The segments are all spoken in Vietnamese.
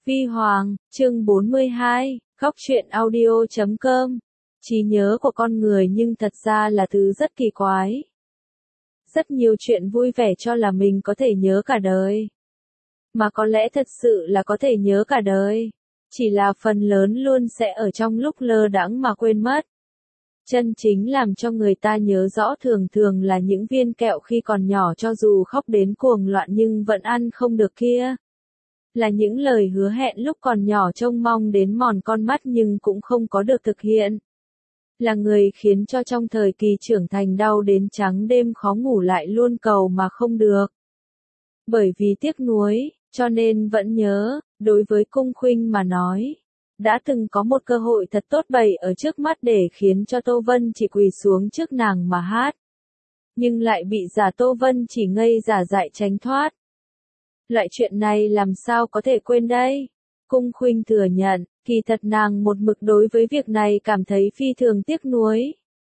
Vi Hoàng, chương 42, Góc truyện audio.com. Trí nhớ của con người nhưng thật ra là thứ rất kỳ quái. Rất nhiều chuyện vui vẻ cho là mình có thể nhớ cả đời. Mà có lẽ thật sự là có thể nhớ cả đời. Chỉ là phần lớn luôn sẽ ở trong lúc lơ đãng mà quên mất. Chân chính làm cho người ta nhớ rõ thường thường là những viên kẹo khi còn nhỏ cho dù khóc đến cuồng loạn nhưng vẫn ăn không được kia. Là những lời hứa hẹn lúc còn nhỏ trông mong đến mòn con mắt nhưng cũng không có được thực hiện. Là người khiến cho trong thời kỳ trưởng thành đau đến trắng đêm khó ngủ lại luôn cầu mà không được. Bởi vì tiếc nuối, cho nên vẫn nhớ, đối với Cung Khuynh mà nói. Đã từng có một cơ hội thật tốt bày ở trước mắt để khiến cho Tô Vân chỉ quỳ xuống trước nàng mà hát. Nhưng lại bị giả Tô Vân chỉ ngây giả dại tránh thoát. Loại chuyện này làm sao có thể quên đây? Cung Khuynh thừa nhận, kỳ thật nàng một mực đối với việc này cảm thấy phi thường tiếc nuối.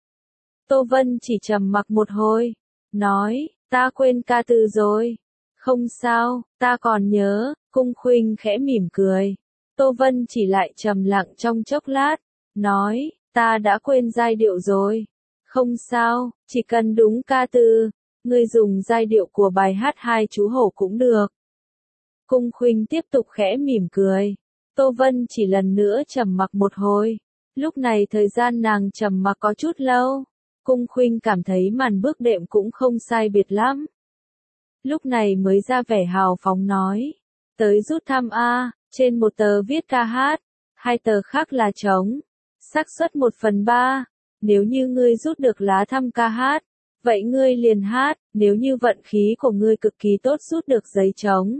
Tô Vân chỉ trầm mặc một hồi, nói, ta quên ca từ rồi. Không sao, ta còn nhớ, Cung Khuynh khẽ mỉm cười. Tô Vân chỉ lại trầm lặng trong chốc lát, nói, ta đã quên giai điệu rồi. Không sao, chỉ cần đúng ca từ, ngươi dùng giai điệu của bài hát Hai chú hổ cũng được. Cung Khuynh tiếp tục khẽ mỉm cười. Tô Vân chỉ lần nữa trầm mặc một hồi. Lúc này thời gian nàng trầm mặc có chút lâu. Cung Khuynh cảm thấy màn bước đệm cũng không sai biệt lắm. Lúc này mới ra vẻ hào phóng nói. Tới rút thăm A, trên một tờ viết ca hát, hai tờ khác là trống. Xác suất 1/3. Nếu như ngươi rút được lá thăm ca hát, vậy ngươi liền hát. Nếu như vận khí của ngươi cực kỳ tốt rút được giấy trống.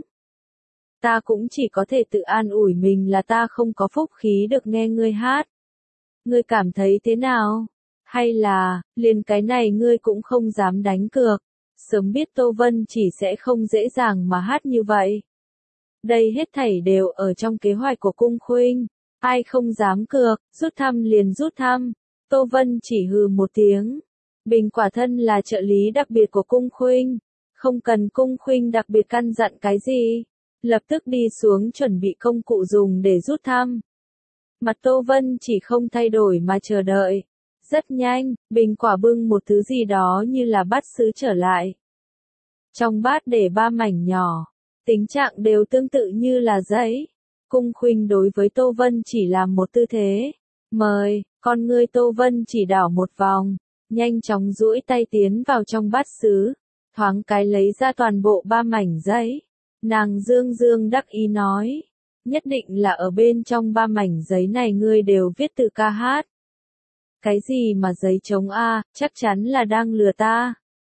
Ta cũng chỉ có thể tự an ủi mình là ta không có phúc khí được nghe ngươi hát. Ngươi cảm thấy thế nào? Hay là, liền cái này ngươi cũng không dám đánh cược. Sớm biết Tô Vân chỉ sẽ không dễ dàng mà hát như vậy. Đây hết thảy đều ở trong kế hoạch của Cung Khuynh. Ai không dám cược, rút thăm liền rút thăm. Tô Vân chỉ hừ một tiếng. Bình quả thân là trợ lý đặc biệt của Cung Khuynh. Không cần Cung Khuynh đặc biệt căn dặn cái gì. Lập tức đi xuống chuẩn bị công cụ dùng để rút thăm. Mặt Tô Vân chỉ không thay đổi mà chờ đợi. Rất nhanh, Bình quả bưng một thứ gì đó như là bát sứ trở lại. Trong bát để 3 mảnh nhỏ, tính trạng đều tương tự như là giấy. Cung Khuynh đối với Tô Vân chỉ làm một tư thế. Mời, con ngươi Tô Vân chỉ đảo một vòng, nhanh chóng duỗi tay tiến vào trong bát sứ, thoáng cái lấy ra toàn bộ 3 mảnh giấy. Nàng dương dương đắc ý nói, nhất định là ở bên trong 3 mảnh giấy này ngươi đều viết từ ca hát. Cái gì mà giấy trống A, chắc chắn là đang lừa ta.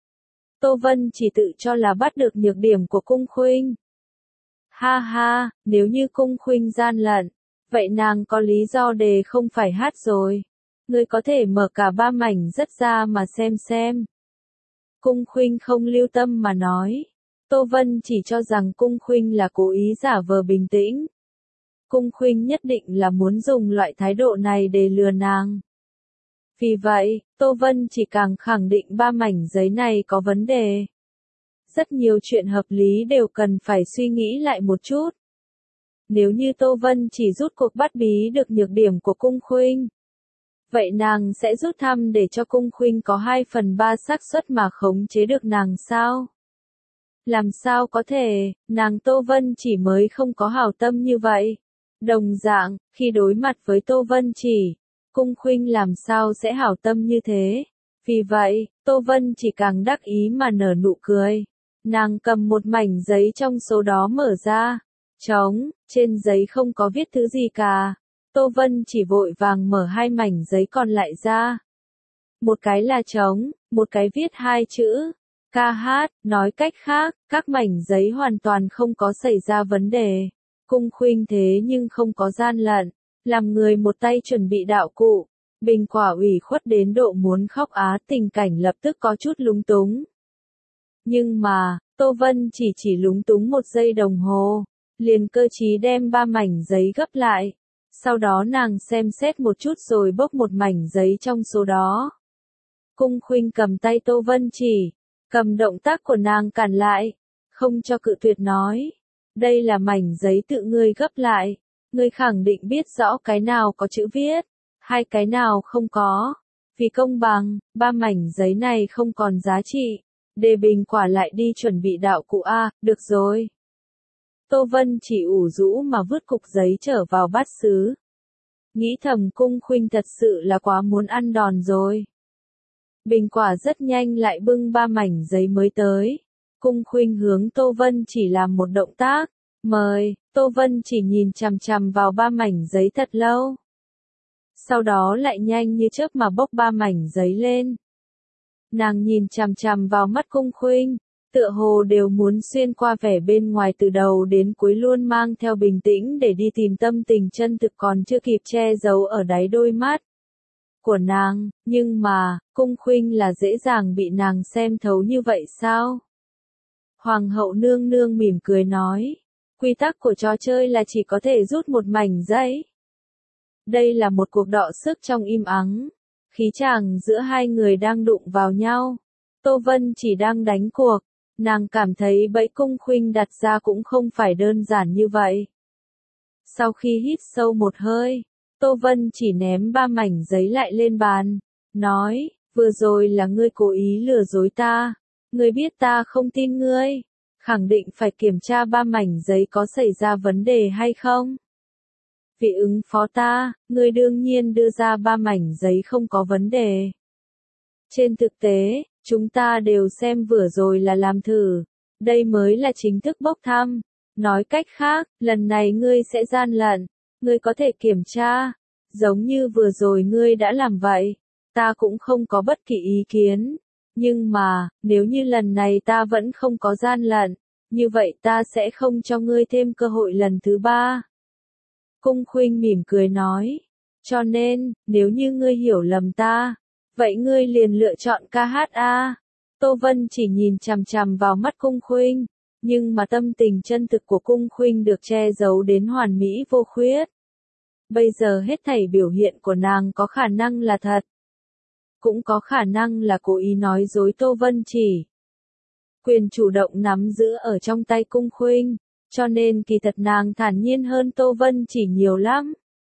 Tô Vân chỉ tự cho là bắt được nhược điểm của Cung Khuynh. Ha ha, nếu như Cung Khuynh gian lận, vậy nàng có lý do để không phải hát rồi. Ngươi có thể mở cả 3 mảnh rất ra mà xem. Cung Khuynh không lưu tâm mà nói. Tô Vân chỉ cho rằng Cung Khuynh là cố ý giả vờ bình tĩnh. Cung Khuynh nhất định là muốn dùng loại thái độ này để lừa nàng. Vì vậy, Tô Vân chỉ càng khẳng định 3 mảnh giấy này có vấn đề. Rất nhiều chuyện hợp lý đều cần phải suy nghĩ lại một chút. Nếu như Tô Vân chỉ rút cuộc bắt bí được nhược điểm của Cung Khuynh, vậy nàng sẽ rút thăm để cho Cung Khuynh có 2/3 xác suất mà khống chế được nàng sao? Làm sao có thể, nàng Tô Vân chỉ mới không có hảo tâm như vậy. Đồng dạng, khi đối mặt với Tô Vân chỉ, Cung Khuynh làm sao sẽ hảo tâm như thế. Vì vậy, Tô Vân chỉ càng đắc ý mà nở nụ cười. Nàng cầm một mảnh giấy trong số đó mở ra. Trống, trên giấy không có viết thứ gì cả. Tô Vân chỉ vội vàng mở 2 mảnh giấy còn lại ra. Một cái là trống, một cái viết 2 chữ. Ca hát, nói cách khác, các mảnh giấy hoàn toàn không có xảy ra vấn đề. Cung Khuynh thế nhưng không có gian lận, làm người một tay chuẩn bị đạo cụ. Bình quả ủy khuất đến độ muốn khóc á, tình cảnh lập tức có chút lúng túng. Nhưng mà, Tô Vân chỉ lúng túng 1 giây đồng hồ, liền cơ trí đem 3 mảnh giấy gấp lại. Sau đó nàng xem xét một chút rồi bốc một mảnh giấy trong số đó. Cung Khuynh cầm tay Tô Vân chỉ, cầm động tác của nàng cản lại, không cho cự tuyệt nói. Đây là mảnh giấy tự ngươi gấp lại. Ngươi khẳng định biết rõ cái nào có chữ viết, hai cái nào không có. Vì công bằng, 3 mảnh giấy này không còn giá trị. Đề bình quả lại đi chuẩn bị đạo cụ A, được rồi. Tô Vân chỉ ủ rũ mà vứt cục giấy trở vào bát sứ. Nghĩ thầm Cung Khuynh thật sự là quá muốn ăn đòn rồi. Bình quả rất nhanh lại bưng 3 mảnh giấy mới tới. Cung Khuynh hướng Tô Vân chỉ làm một động tác. Mời, Tô Vân chỉ nhìn chằm chằm vào 3 mảnh giấy thật lâu. Sau đó lại nhanh như chớp mà bốc 3 mảnh giấy lên. Nàng nhìn chằm chằm vào mắt Cung Khuynh, tựa hồ đều muốn xuyên qua vẻ bên ngoài từ đầu đến cuối luôn mang theo bình tĩnh để đi tìm tâm tình chân thực còn chưa kịp che giấu ở đáy đôi mắt của nàng, nhưng mà, Cung Khuynh là dễ dàng bị nàng xem thấu như vậy sao? Hoàng hậu nương nương mỉm cười nói, quy tắc của trò chơi là chỉ có thể rút một mảnh giấy. Đây là một cuộc đọ sức trong im ắng, khí chàng giữa hai người đang đụng vào nhau. Tô Vân chỉ đang đánh cuộc, nàng cảm thấy bẫy Cung Khuynh đặt ra cũng không phải đơn giản như vậy. Sau khi hít sâu một hơi, Tô Vân chỉ ném 3 mảnh giấy lại lên bàn, nói, vừa rồi là ngươi cố ý lừa dối ta, ngươi biết ta không tin ngươi, khẳng định phải kiểm tra 3 mảnh giấy có xảy ra vấn đề hay không. Vì ứng phó ta, ngươi đương nhiên đưa ra 3 mảnh giấy không có vấn đề. Trên thực tế, chúng ta đều xem vừa rồi là làm thử, đây mới là chính thức bốc thăm. Nói cách khác, lần này ngươi sẽ gian lận, ngươi có thể kiểm tra, giống như vừa rồi ngươi đã làm vậy, ta cũng không có bất kỳ ý kiến. Nhưng mà, nếu như lần này ta vẫn không có gian lận, như vậy ta sẽ không cho ngươi thêm cơ hội lần thứ 3. Cung Khuynh mỉm cười nói, cho nên, nếu như ngươi hiểu lầm ta, vậy ngươi liền lựa chọn ca hát a. Tô Vân chỉ nhìn chằm chằm vào mắt Cung Khuynh, nhưng mà tâm tình chân thực của Cung Khuynh được che giấu đến hoàn mỹ vô khuyết. Bây giờ hết thảy biểu hiện của nàng có khả năng là thật, cũng có khả năng là cố ý nói dối Tô Vân chỉ. Quyền chủ động nắm giữ ở trong tay Cung Khuynh, cho nên kỳ thật nàng thản nhiên hơn Tô Vân chỉ nhiều lắm.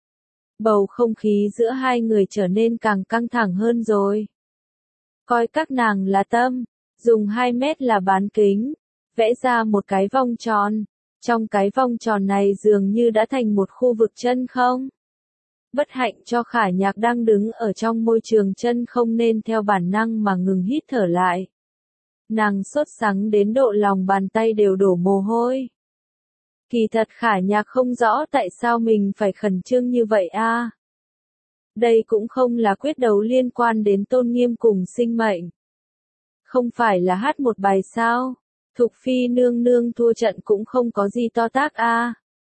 Bầu không khí giữa hai người trở nên càng căng thẳng hơn rồi. Coi các nàng là tâm, dùng 2 mét là bán kính, vẽ ra một cái vòng tròn. Trong cái vòng tròn này dường như đã thành một khu vực chân không. Bất hạnh cho Khả Nhạc đang đứng ở trong môi trường chân không nên theo bản năng mà ngừng hít thở lại. Nàng sốt sắng đến độ lòng bàn tay đều đổ mồ hôi. Kỳ thật Khả Nhạc không rõ tại sao mình phải khẩn trương như vậy a. Đây cũng không là quyết đấu liên quan đến tôn nghiêm cùng sinh mệnh. Không phải là hát một bài sao? Thục Phi nương nương thua trận cũng không có gì to tát a.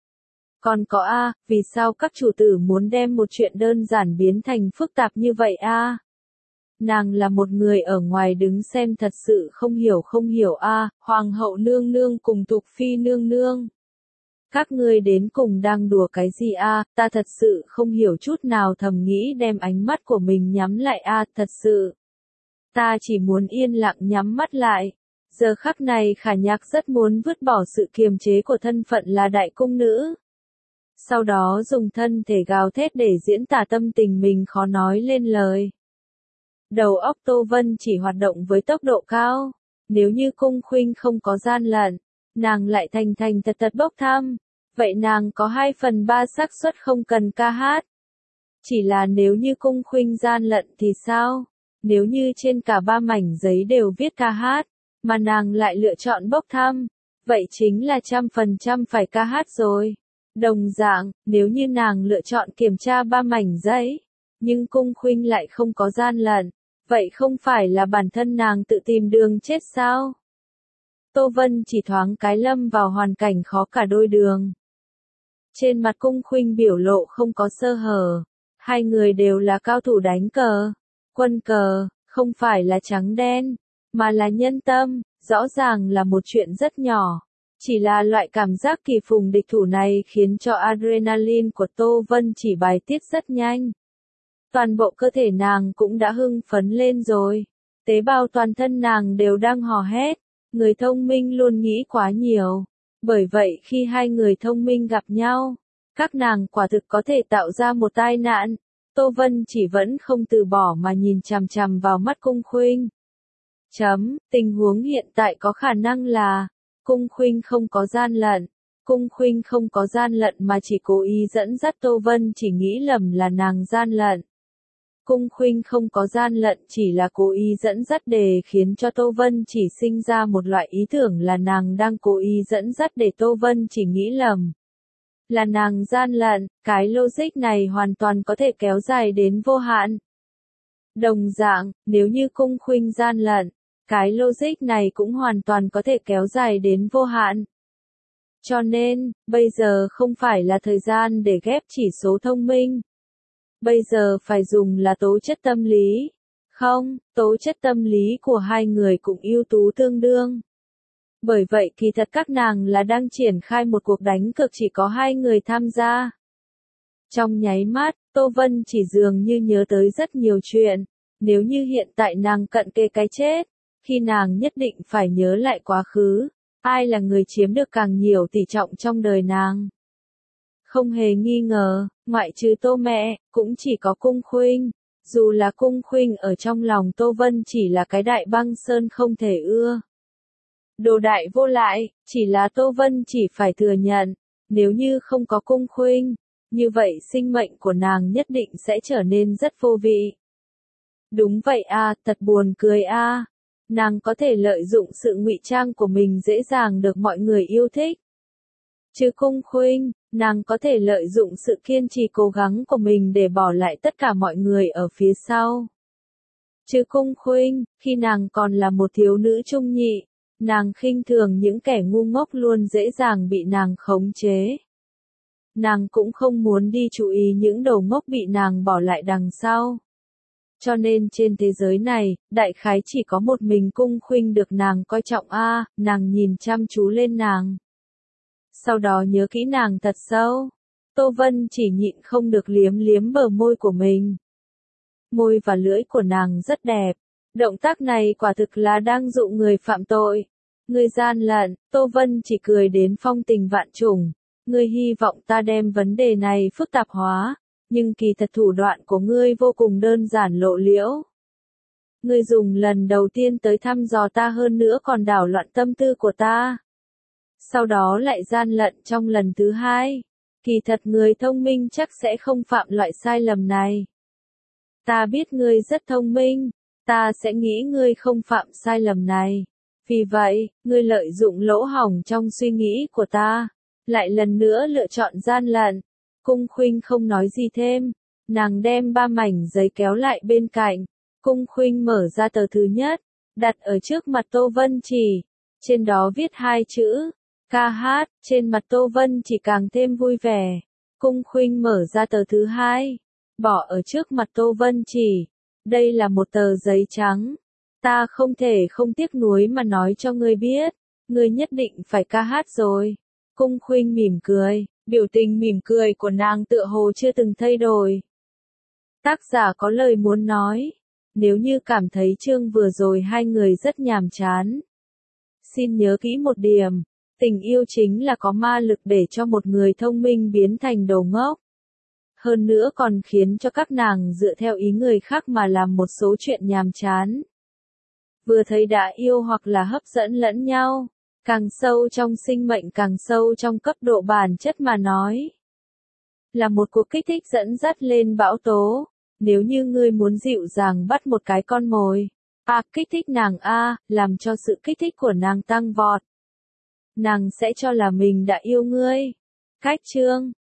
Còn có a, vì sao các chủ tử muốn đem một chuyện đơn giản biến thành phức tạp như vậy a? Nàng là một người ở ngoài đứng xem thật sự không hiểu a, Hoàng hậu nương nương cùng Thục Phi nương nương. Các ngươi đến cùng đang đùa cái gì a? Ta thật sự không hiểu chút nào, thầm nghĩ đem ánh mắt của mình nhắm lại a, thật sự. Ta chỉ muốn yên lặng nhắm mắt lại. Giờ khắc này Khả Nhạc rất muốn vứt bỏ sự kiềm chế của thân phận là đại cung nữ. Sau đó dùng thân thể gào thét để diễn tả tâm tình mình khó nói lên lời. Đầu óc Tô Vân chỉ hoạt động với tốc độ cao. Nếu như Cung Khuynh không có gian lận, nàng lại thành thật bốc thăm. Vậy nàng có 2/3 xác suất không cần ca hát. Chỉ là nếu như Cung Khuynh gian lận thì sao? Nếu như trên cả 3 mảnh giấy đều viết ca hát, mà nàng lại lựa chọn bốc thăm, vậy chính là 100% phải ca hát rồi. Đồng dạng, nếu như nàng lựa chọn kiểm tra 3 mảnh giấy, nhưng Cung Khuynh lại không có gian lận, vậy không phải là bản thân nàng tự tìm đường chết sao? Tô Vân chỉ thoáng cái lâm vào hoàn cảnh khó cả đôi đường. Trên mặt Cung Khuynh biểu lộ không có sơ hở, hai người đều là cao thủ đánh cờ. Quân cờ, không phải là trắng đen, mà là nhân tâm, rõ ràng là một chuyện rất nhỏ. Chỉ là loại cảm giác kỳ phùng địch thủ này khiến cho adrenaline của Tô Vân chỉ bài tiết rất nhanh. Toàn bộ cơ thể nàng cũng đã hưng phấn lên rồi. Tế bào toàn thân nàng đều đang hò hét. Người thông minh luôn nghĩ quá nhiều. Bởi vậy khi hai người thông minh gặp nhau, các nàng quả thực có thể tạo ra một tai nạn. Tô Vân chỉ vẫn không từ bỏ mà nhìn chằm chằm vào mắt Cung Khuynh. Tình huống hiện tại có khả năng là, Cung Khuynh không có gian lận. Cung Khuynh không có gian lận mà chỉ cố ý dẫn dắt Tô Vân chỉ nghĩ lầm là nàng gian lận. Cung Khuynh không có gian lận chỉ là cố ý dẫn dắt để khiến cho Tô Vân chỉ sinh ra một loại ý tưởng là nàng đang cố ý dẫn dắt để Tô Vân chỉ nghĩ lầm là nàng gian lận. Cái logic này hoàn toàn có thể kéo dài đến vô hạn. Đồng dạng, nếu như Cung Khuynh gian lận, cái logic này cũng hoàn toàn có thể kéo dài đến vô hạn. Cho nên, bây giờ không phải là thời gian để ghép chỉ số thông minh. Bây giờ phải dùng là tố chất tâm lý. Không, tố chất tâm lý của hai người cũng ưu tú tương đương. Bởi vậy kỳ thật các nàng là đang triển khai một cuộc đánh cược chỉ có hai người tham gia. Trong nháy mắt, Tô Vân chỉ dường như nhớ tới rất nhiều chuyện. Nếu như hiện tại nàng cận kề cái chết, khi nàng nhất định phải nhớ lại quá khứ. Ai là người chiếm được càng nhiều tỷ trọng trong đời nàng? Không hề nghi ngờ, ngoại trừ Tô mẹ, cũng chỉ có Cung Khuynh. Dù là Cung Khuynh ở trong lòng Tô Vân chỉ là cái đại băng sơn không thể ưa. Đồ đại vô lại, chỉ là Tô Vân chỉ phải thừa nhận, nếu như không có Cung Khuynh, như vậy sinh mệnh của nàng nhất định sẽ trở nên rất vô vị. Đúng vậy à, thật buồn cười à. Nàng có thể lợi dụng sự ngụy trang của mình dễ dàng được mọi người yêu thích. Chứ Cung Khuynh, nàng có thể lợi dụng sự kiên trì cố gắng của mình để bỏ lại tất cả mọi người ở phía sau. Chứ Cung Khuynh, khi nàng còn là một thiếu nữ trung nhị, nàng khinh thường những kẻ ngu ngốc luôn dễ dàng bị nàng khống chế. Nàng cũng không muốn đi chú ý những đầu ngốc bị nàng bỏ lại đằng sau. Cho nên trên thế giới này, đại khái chỉ có một mình Cung Khuynh được nàng coi trọng a. Nàng nhìn chăm chú lên nàng. Sau đó nhớ kỹ nàng thật sâu. Tô Vân chỉ nhịn không được liếm liếm bờ môi của mình. Môi và lưỡi của nàng rất đẹp. Động tác này quả thực là đang dụ người phạm tội. Người gian lận, Tô Vân chỉ cười đến phong tình vạn trùng. Ngươi hy vọng ta đem vấn đề này phức tạp hóa. Nhưng kỳ thật thủ đoạn của ngươi vô cùng đơn giản lộ liễu. Ngươi dùng lần đầu tiên tới thăm dò ta hơn nữa còn đảo loạn tâm tư của ta. Sau đó lại gian lận trong lần thứ hai. Kỳ thật người thông minh chắc sẽ không phạm loại sai lầm này. Ta biết ngươi rất thông minh, ta sẽ nghĩ ngươi không phạm sai lầm này. Vì vậy, ngươi lợi dụng lỗ hổng trong suy nghĩ của ta, lại lần nữa lựa chọn gian lận. Cung Khuynh không nói gì thêm, nàng đem 3 mảnh giấy kéo lại bên cạnh. Cung Khuynh mở ra tờ thứ nhất, đặt ở trước mặt Tô Vân Chỉ, trên đó viết 2 chữ, ca hát. Trên mặt Tô Vân Chỉ càng thêm vui vẻ. Cung Khuynh mở ra tờ thứ hai, bỏ ở trước mặt Tô Vân Chỉ, đây là một tờ giấy trắng. Ta không thể không tiếc nuối mà nói cho ngươi biết, ngươi nhất định phải ca hát rồi. Cung Khuynh mỉm cười. Biểu tình mỉm cười của nàng tựa hồ chưa từng thay đổi. Tác giả có lời muốn nói. Nếu như cảm thấy chương vừa rồi hai người rất nhàm chán, xin nhớ kỹ một điểm. Tình yêu chính là có ma lực để cho một người thông minh biến thành đồ ngốc. Hơn nữa còn khiến cho các nàng dựa theo ý người khác mà làm một số chuyện nhàm chán. Vừa thấy đã yêu hoặc là hấp dẫn lẫn nhau. Càng sâu trong sinh mệnh càng sâu trong cấp độ bản chất mà nói. Là một cuộc kích thích dẫn dắt lên bão tố. Nếu như ngươi muốn dịu dàng bắt một cái con mồi. Kích thích nàng làm cho sự kích thích của nàng tăng vọt. Nàng sẽ cho là mình đã yêu ngươi. Cách chương